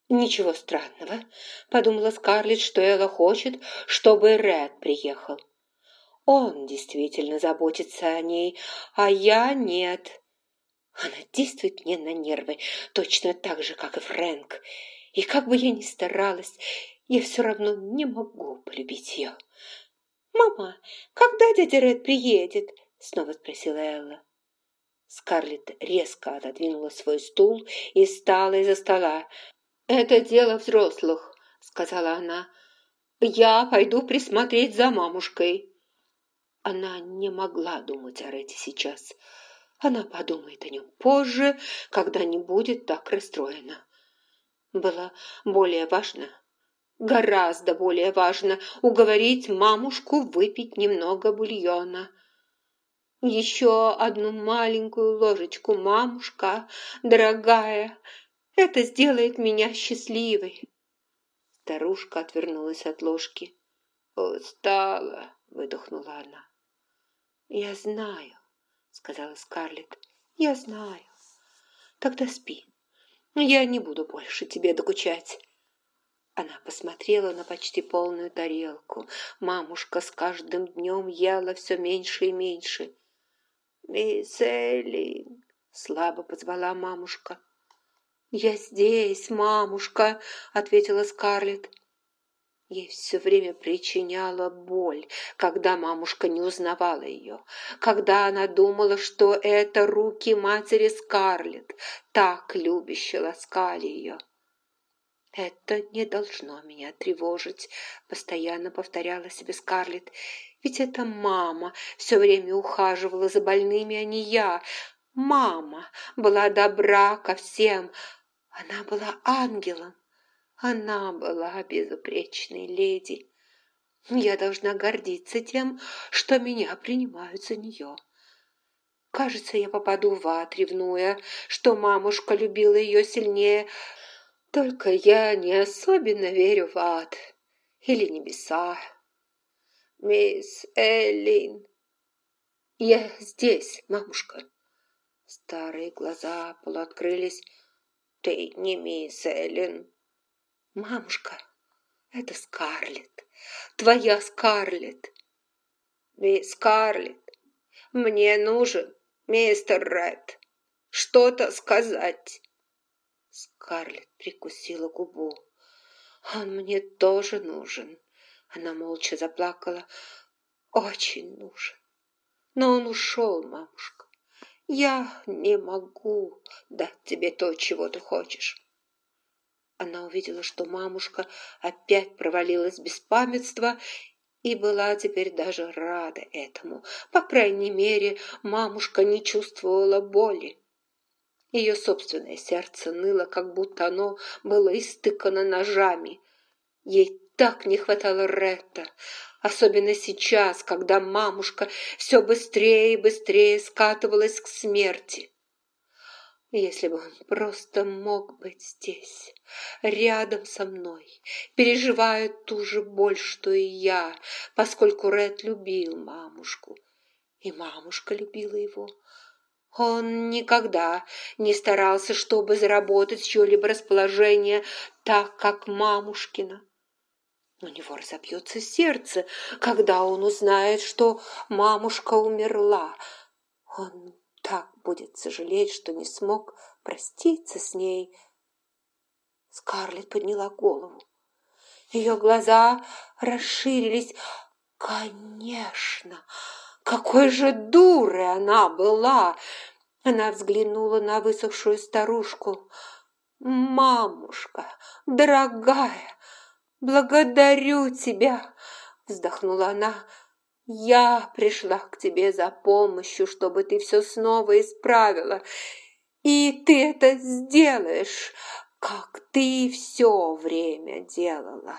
«Ничего странного», — подумала Скарлетт, что Элла хочет, чтобы Ред приехал. Он действительно заботится о ней, а я нет. Она действует мне на нервы, точно так же, как и Фрэнк. И как бы я ни старалась, я все равно не могу полюбить ее. «Мама, когда дядя Ред приедет?» — снова спросила Элла. Скарлетт резко отодвинула свой стул и встала из-за стола. «Это дело взрослых», — сказала она. «Я пойду присмотреть за мамушкой». Она не могла думать о Ретте сейчас. Она подумает о нем позже, когда не будет так расстроена. Было более важно, гораздо более важно уговорить мамушку выпить немного бульона. «Еще одну маленькую ложечку, мамушка, дорогая, это сделает меня счастливой». Старушка отвернулась от ложки. «Устала», — выдохнула она. «Я знаю», — сказала Скарлетт. «Я знаю. Тогда спи. Я не буду больше тебе докучать». Она посмотрела на почти полную тарелку. Мамушка с каждым днем ела все меньше и меньше. «Мисс Эллин», — слабо позвала мамушка. «Я здесь, мамушка», — ответила Скарлетт. Ей все время причиняла боль, когда мамушка не узнавала ее, когда она думала, что это руки матери Скарлетт, так любяще ласкали ее. «Это не должно меня тревожить», — постоянно повторяла себе Скарлетт. «Ведь это мама все время ухаживала за больными, а не я. Мама была добра ко всем. Она была ангелом. Она была безупречной леди. Я должна гордиться тем, что меня принимают за нее. Кажется, я попаду в ад, ревнуя, что мамушка любила ее сильнее. Только я не особенно верю в ад или небеса. Мисс Эллин». «Я здесь, мамушка». Старые глаза полуоткрылись. «Ты не мисс Эллин». «Мамушка, это Скарлетт, твоя Скарлетт». «Мисс Скарлетт, мне нужен мистер Ред. Что-то сказать». Скарлетт прикусила губу. «Он мне тоже нужен». Она молча заплакала. «Очень нужен. Но он ушел, мамушка. Я не могу дать тебе то, чего ты хочешь». Она увидела, что мамушка опять провалилась в беспамятство и была теперь даже рада этому. По крайней мере, мамушка не чувствовала боли. Ее собственное сердце ныло, как будто оно было истыкано ножами. Ей так не хватало Ретта, особенно сейчас, когда мамушка все быстрее и быстрее скатывалась к смерти. Если бы он просто мог быть здесь, рядом со мной, переживая ту же боль, что и я, поскольку Ред любил мамушку, и мамушка любила его. Он никогда не старался, чтобы заработать чье-либо расположение так, как мамушкина. У него разобьется сердце, когда он узнает, что мамушка умерла. Он так будет сожалеть, что не смог проститься с ней. Скарлетт подняла голову. Ее глаза расширились. Конечно, какой же дурой она была! Она взглянула на высохшую старушку. «Мамушка, дорогая, благодарю тебя!» Вздохнула она. «Я пришла к тебе за помощью, чтобы ты все снова исправила. И ты это сделаешь, как ты все время делала».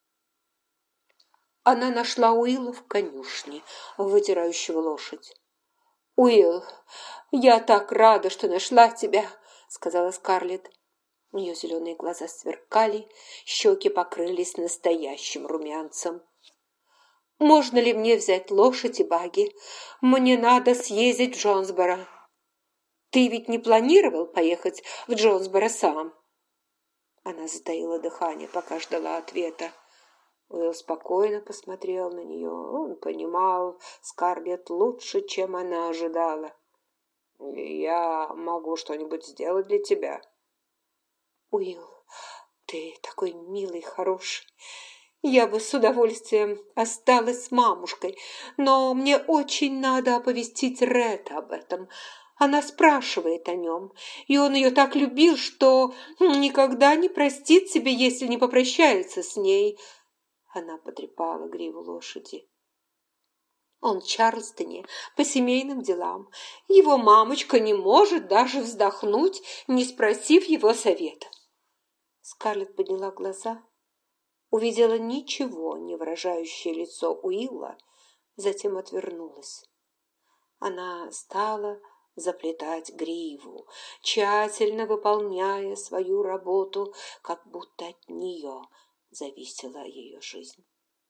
Она нашла Уилла в конюшне, вытирающего лошадь. «Уилл, я так рада, что нашла тебя», — сказала Скарлетт. Ее зеленые глаза сверкали, щеки покрылись настоящим румянцем. «Можно ли мне взять лошадь и багги? Мне надо съездить в Джонсборо». «Ты ведь не планировал поехать в Джонсборо сам?» Она затаила дыхание, пока ждала ответа. Уилл спокойно посмотрел на нее. Он понимал Скарлетт лучше, чем она ожидала. «Я могу что-нибудь сделать для тебя?» «Уилл, ты такой милый, хороший. Я бы с удовольствием осталась с мамушкой, но мне очень надо оповестить Ред об этом. Она спрашивает о нем, и он ее так любил, что никогда не простит себе, если не попрощается с ней». Она потрепала гриву лошади. «Он в Чарльстоне по семейным делам. Его мамочка не может даже вздохнуть, не спросив его совета». Скарлетт подняла глаза, увидела ничего не выражающее лицо Уилла, затем отвернулась. Она стала заплетать гриву, тщательно выполняя свою работу, как будто от нее зависела ее жизнь.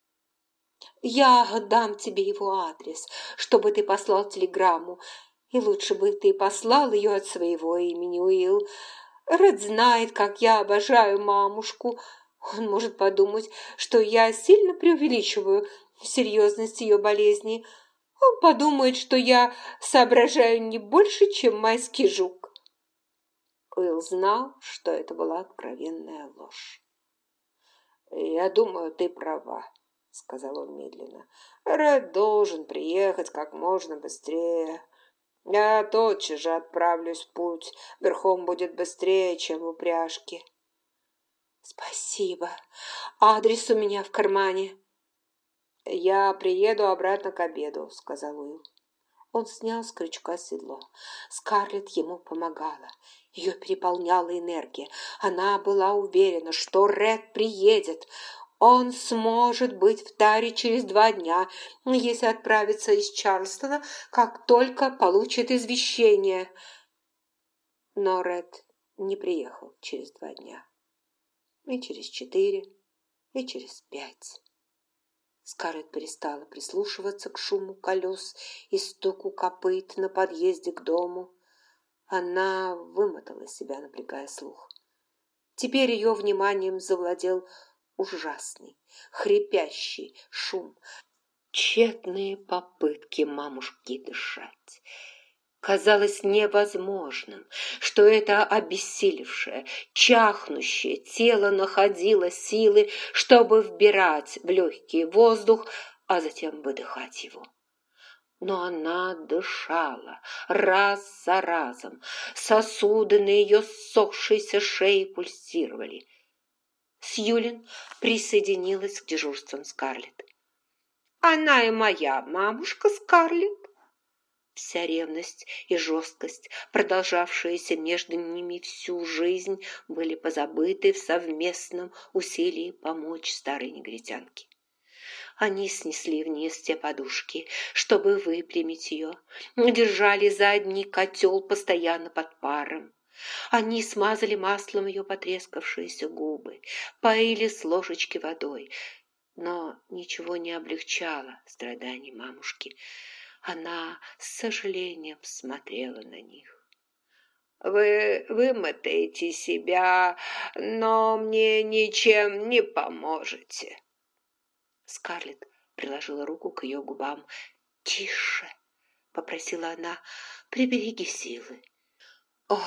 «Я дам тебе его адрес, чтобы ты послал телеграмму, и лучше бы ты послал ее от своего имени, Уилл. Ред знает, как я обожаю мамушку. Он может подумать, что я сильно преувеличиваю серьезность ее болезни. Он подумает, что я соображаю не больше, чем майский жук». Уилл знал, что это была откровенная ложь. «Я думаю, ты права», — сказал он медленно. «Ред должен приехать как можно быстрее. Я тотчас же отправлюсь в путь. Верхом будет быстрее, чем в упряжке». «Спасибо. Адрес у меня в кармане». «Я приеду обратно к обеду», — сказал Уилл. Он снял с крючка седло. Скарлетт ему помогала. Ее переполняла энергия. Она была уверена, что Ред приедет. Он сможет быть в Таре через 2 дня, если отправится из Чарльстона, как только получит извещение. Но Ред не приехал через 2 дня. И через 4, и через 5. Скарлетт перестала прислушиваться к шуму колес и стуку копыт на подъезде к дому. Она вымотала себя, напрягая слух. Теперь ее вниманием завладел ужасный, хрипящий шум, тщетные попытки мамушки дышать. Казалось невозможным, что это обессилевшее, чахнущее тело находило силы, чтобы вбирать в легкий воздух, а затем выдыхать его. Но она дышала раз за разом, сосуды на ее ссохшейся шее пульсировали. Сьюлин присоединилась к дежурствам Скарлетт. «Она и моя мамушка, Скарлетт». Вся ревность и жесткость, продолжавшиеся между ними всю жизнь, были позабыты в совместном усилии помочь старой негритянке. Они снесли вниз те подушки, чтобы выпрямить ее, держали задний котел постоянно под паром. Они смазали маслом ее потрескавшиеся губы, поили с ложечки водой, но ничего не облегчало страданий мамушки. Она с сожалением смотрела на них. «Вы вымотаете себя, но мне ничем не поможете». Скарлетт приложила руку к ее губам. «Тише!» — попросила она. «Прибереги силы». «О,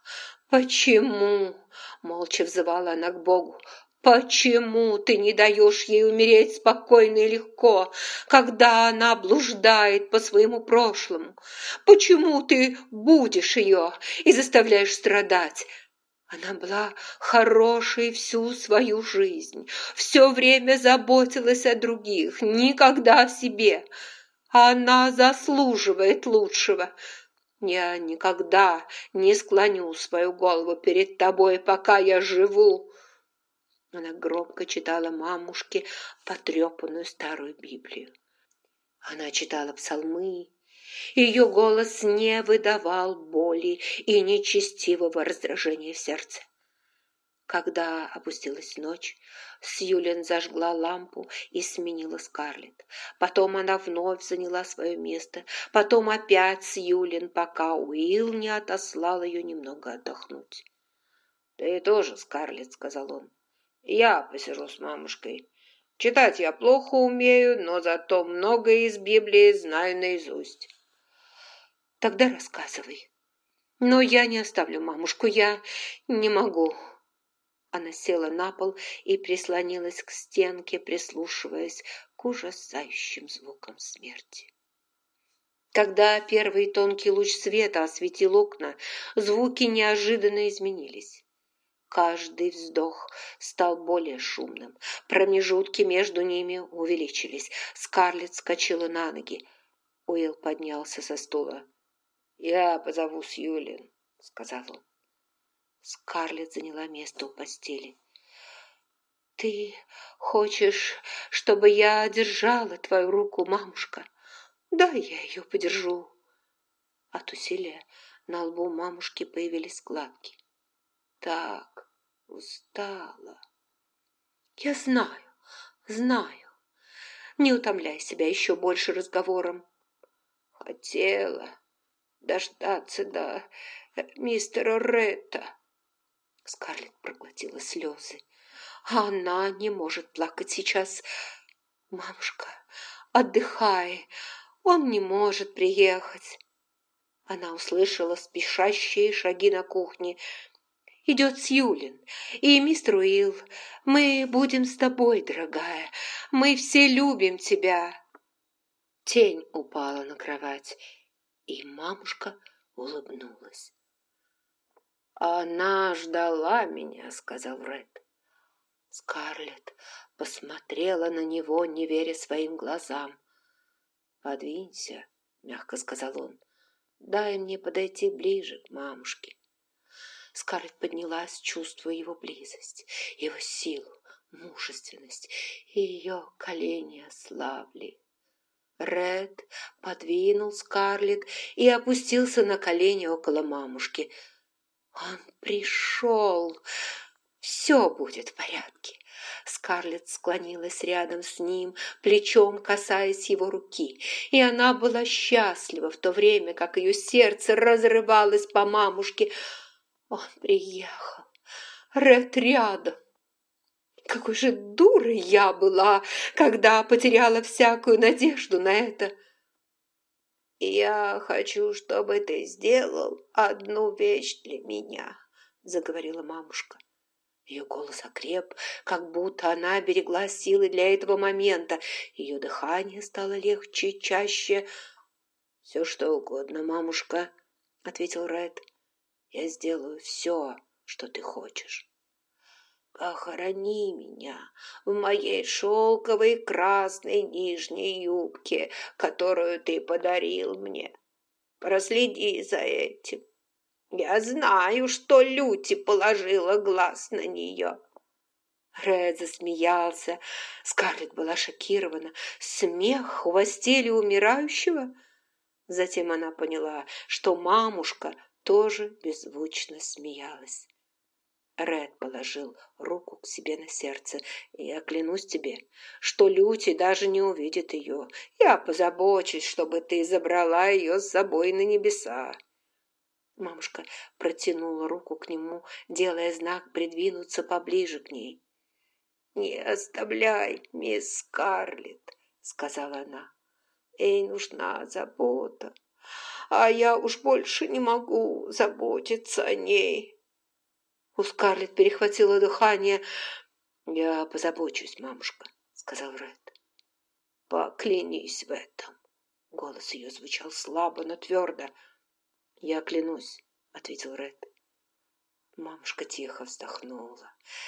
почему?» — молча взывала она к Богу. «Почему ты не даешь ей умереть спокойно и легко, когда она блуждает по своему прошлому? Почему ты будешь ее и заставляешь страдать? Она была хорошей всю свою жизнь, все время заботилась о других, никогда о себе. Она заслуживает лучшего. Я никогда не склоню свою голову перед тобой, пока я живу». Она громко читала мамушке потрепанную старую Библию. Она читала псалмы. Ее голос не выдавал боли и нечестивого раздражения в сердце. Когда опустилась ночь, Сьюлин зажгла лампу и сменила Скарлетт. Потом она вновь заняла свое место. Потом опять Сьюлин, пока Уилл не отослал ее немного отдохнуть. «Ты тоже, Скарлетт», — сказал он. «Я посижу с мамушкой. Читать я плохо умею, но зато многое из Библии знаю наизусть». «Тогда рассказывай. Но я не оставлю мамушку, я не могу». Она села на пол и прислонилась к стенке, прислушиваясь к ужасающим звукам смерти. Когда первый тонкий луч света осветил окна, звуки неожиданно изменились. Каждый вздох стал более шумным, промежутки между ними увеличились. Скарлетт вскочила на ноги. Уилл поднялся со стула. «Я позову Сьюлин», — сказал он. Скарлетт заняла место у постели. «Ты хочешь, чтобы я держала твою руку, мамушка? Да, я ее подержу». От усилия на лбу мамушки появились складки. «Так, устала». «Я знаю, знаю. Не утомляй себя еще больше разговором». «Хотела дождаться до мистера Ретта». Скарлетт проглотила слезы. А она не может плакать сейчас. «Мамушка, отдыхай, он не может приехать». Она услышала спешащие шаги на кухне. «Идет Сьюлин и мистер Уилл. Мы будем с тобой, дорогая. Мы все любим тебя». Тень упала на кровать, и мамушка улыбнулась. «Она ждала меня», — сказал Ред. Скарлетт посмотрела на него, не веря своим глазам. «Подвинься», — мягко сказал он. «Дай мне подойти ближе к мамушке». Скарлетт поднялась, чувствуя его близость, его силу, мужественность, и ее колени ослабли. Ред подвинул Скарлетт и опустился на колени около мамушки. «Он пришел! Все будет в порядке!» Скарлетт склонилась рядом с ним, плечом касаясь его руки, и она была счастлива в то время, как ее сердце разрывалось по мамушке. Он приехал. Ред рядом. Какой же дурой я была, когда потеряла всякую надежду на это. «Я хочу, чтобы ты сделал одну вещь для меня», — заговорила мамушка. Ее голос окреп, как будто она берегла силы для этого момента. Ее дыхание стало легче и чаще. «Все, что угодно, мамушка», — ответил Ред. «Я сделаю все, что ты хочешь». «Похорони меня в моей шелковой красной нижней юбке, которую ты подарил мне. Проследи за этим. Я знаю, что Люти положила глаз на нее». Ред засмеялся. Скарлетт была шокирована. Смех у постели умирающего? Затем она поняла, что мамушка тоже беззвучно смеялась. Ред положил руку к себе на сердце. «Я клянусь тебе, что Люти даже не увидит ее. Я позабочусь, чтобы ты забрала ее с собой на небеса». Мамушка протянула руку к нему, делая знак придвинуться поближе к ней. «Не оставляй, мисс Скарлетт», — сказала она. «Ей нужна забота, а я уж больше не могу заботиться о ней». У Скарлетт перехватило дыхание. «Я позабочусь, мамушка», — сказал Ред. «Поклянись в этом». Голос ее звучал слабо, но твердо. «Я клянусь», — ответил Ред. Мамушка тихо вздохнула.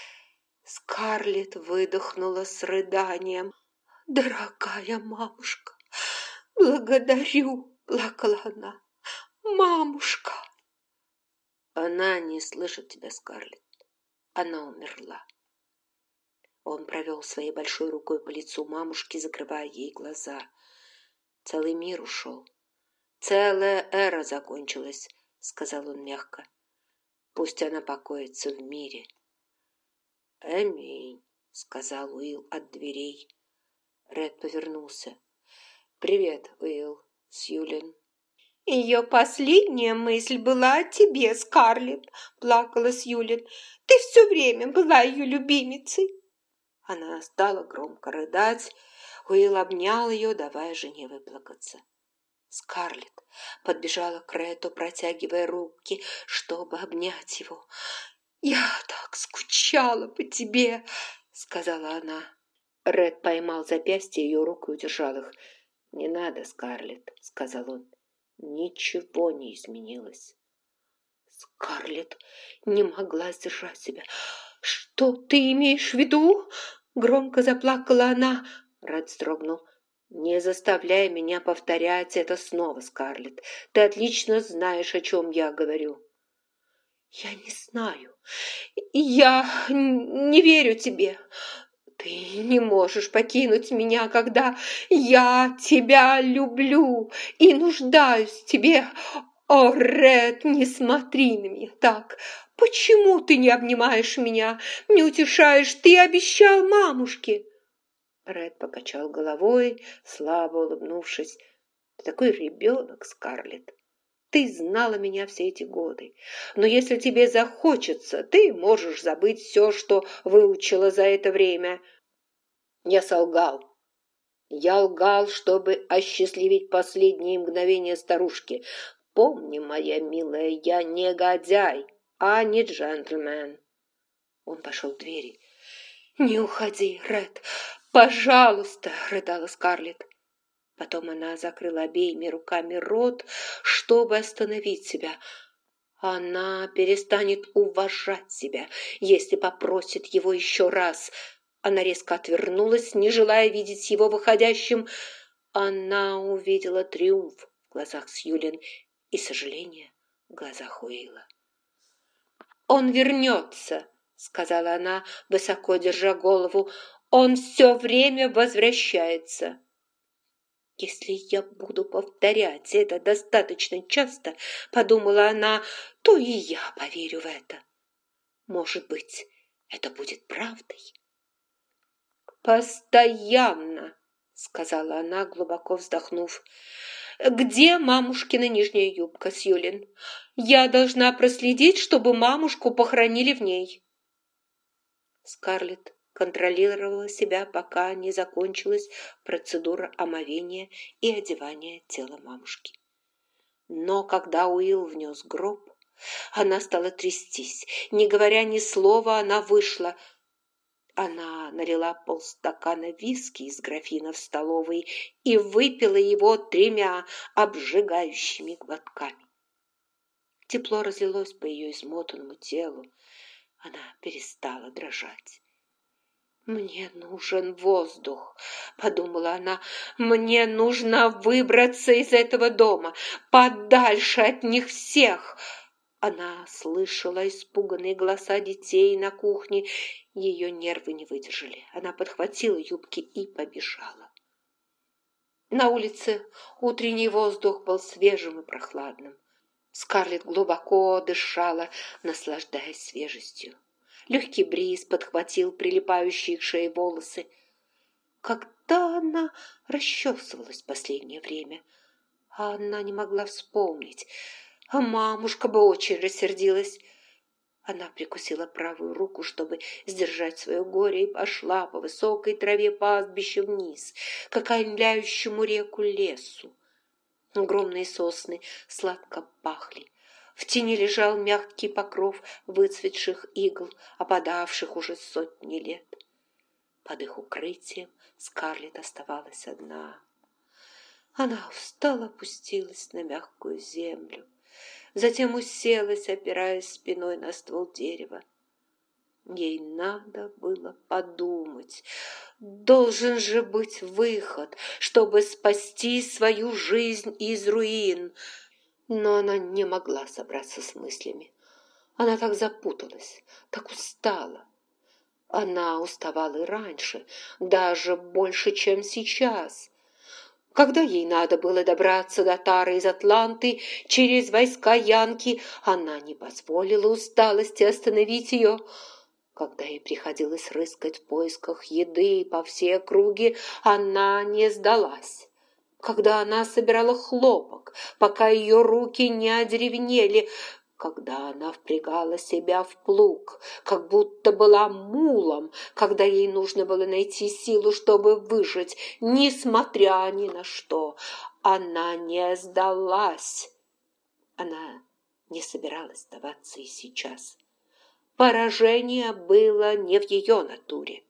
Скарлетт выдохнула с рыданием. «Дорогая мамушка, благодарю!» — плакала она. «Мамушка!» «Она не слышит тебя, Скарлетт. Она умерла». Он провел своей большой рукой по лицу мамушки, закрывая ей глаза. «Целый мир ушел. Целая эра закончилась», — сказал он мягко. «Пусть она покоится в мире». «Аминь», — сказал Уилл от дверей. Ред повернулся. «Привет, Уилл, Сьюлин». Ее последняя мысль была о тебе, Скарлетт, плакала Сьюлин. Ты все время была ее любимицей. Она стала громко рыдать. Уилл обнял ее, давая жене выплакаться. Скарлетт подбежала к Ретту, протягивая руки, чтобы обнять его. «Я так скучала по тебе», — сказала она. Ретт поймал запястье ее рук и удержал их. «Не надо, Скарлетт», — сказал он. «Ничего не изменилось». Скарлетт не могла сдержать себя. «Что ты имеешь в виду?» — громко заплакала она. Ретт вздрогнул. «Не заставляй меня повторять это снова, Скарлетт. Ты отлично знаешь, о чем я говорю». «Я не знаю. Я не верю тебе. Ты не можешь покинуть меня, когда я тебя люблю и нуждаюсь в тебе. О, Ред, не смотри на меня так. Почему ты не обнимаешь меня, не утешаешь? Ты обещал мамушке». Ред покачал головой, слабо улыбнувшись. «Ты такой ребенок, Скарлетт. Ты знала меня все эти годы. Но если тебе захочется, ты можешь забыть все, что выучила за это время». Я солгал. Я лгал, чтобы осчастливить последние мгновения старушки. Помни, моя милая, я негодяй, а не джентльмен. Он пошел к двери. «Не уходи, Ред, пожалуйста!» — рыдала Скарлетт. Потом она закрыла обеими руками рот, чтобы остановить себя. Она перестанет уважать себя, если попросит его еще раз. Она резко отвернулась, не желая видеть его выходящим. Она увидела триумф в глазах Сьюлин и сожаление в глазах Уилла. «Он вернется», — сказала она, высоко держа голову. «Он все время возвращается». «Если я буду повторять это достаточно часто, — подумала она, — то и я поверю в это. Может быть, это будет правдой». «Постоянно», — сказала она, глубоко вздохнув. «Где мамушкина нижняя юбка, Сьюлин? Я должна проследить, чтобы мамушку похоронили в ней». Скарлетт контролировала себя, пока не закончилась процедура омовения и одевания тела мамушки. Но когда Уилл внес гроб, она стала трястись. Не говоря ни слова, она вышла. Она налила полстакана виски из графина в столовой и выпила его 3 обжигающими глотками. Тепло разлилось по ее измотанному телу. Она перестала дрожать. «Мне нужен воздух», — подумала она. «Мне нужно выбраться из этого дома, подальше от них всех». Она слышала испуганные голоса детей на кухне. Ее нервы не выдержали. Она подхватила юбки и побежала. На улице утренний воздух был свежим и прохладным. Скарлетт глубоко дышала, наслаждаясь свежестью. Легкий бриз подхватил прилипающие к шее волосы. Когда она расчесывалась в последнее время? Она не могла вспомнить. А мамушка бы очень рассердилась. Она прикусила правую руку, чтобы сдержать свое горе, и пошла по высокой траве пастбища вниз, к окаймляющему реку лесу. Огромные сосны сладко пахли. В тени лежал мягкий покров выцветших игл, опадавших уже сотни лет. Под их укрытием Скарлетт оставалась одна. Она устало опустилась на мягкую землю, затем уселась, опираясь спиной на ствол дерева. Ей надо было подумать. Должен же быть выход, чтобы спасти свою жизнь из руин. Но она не могла собраться с мыслями. Она так запуталась, так устала. Она уставала и раньше, даже больше, чем сейчас. Когда ей надо было добраться до Тары из Атланты через войска Янки, она не позволила усталости остановить ее. Когда ей приходилось рыскать в поисках еды по всей округе, она не сдалась. когда она собирала хлопок, пока ее руки не одеревенели, когда она впрягала себя в плуг, как будто была мулом, когда ей нужно было найти силу, чтобы выжить, несмотря ни на что. Она не сдалась. Она не собиралась сдаваться и сейчас. Поражение было не в ее натуре.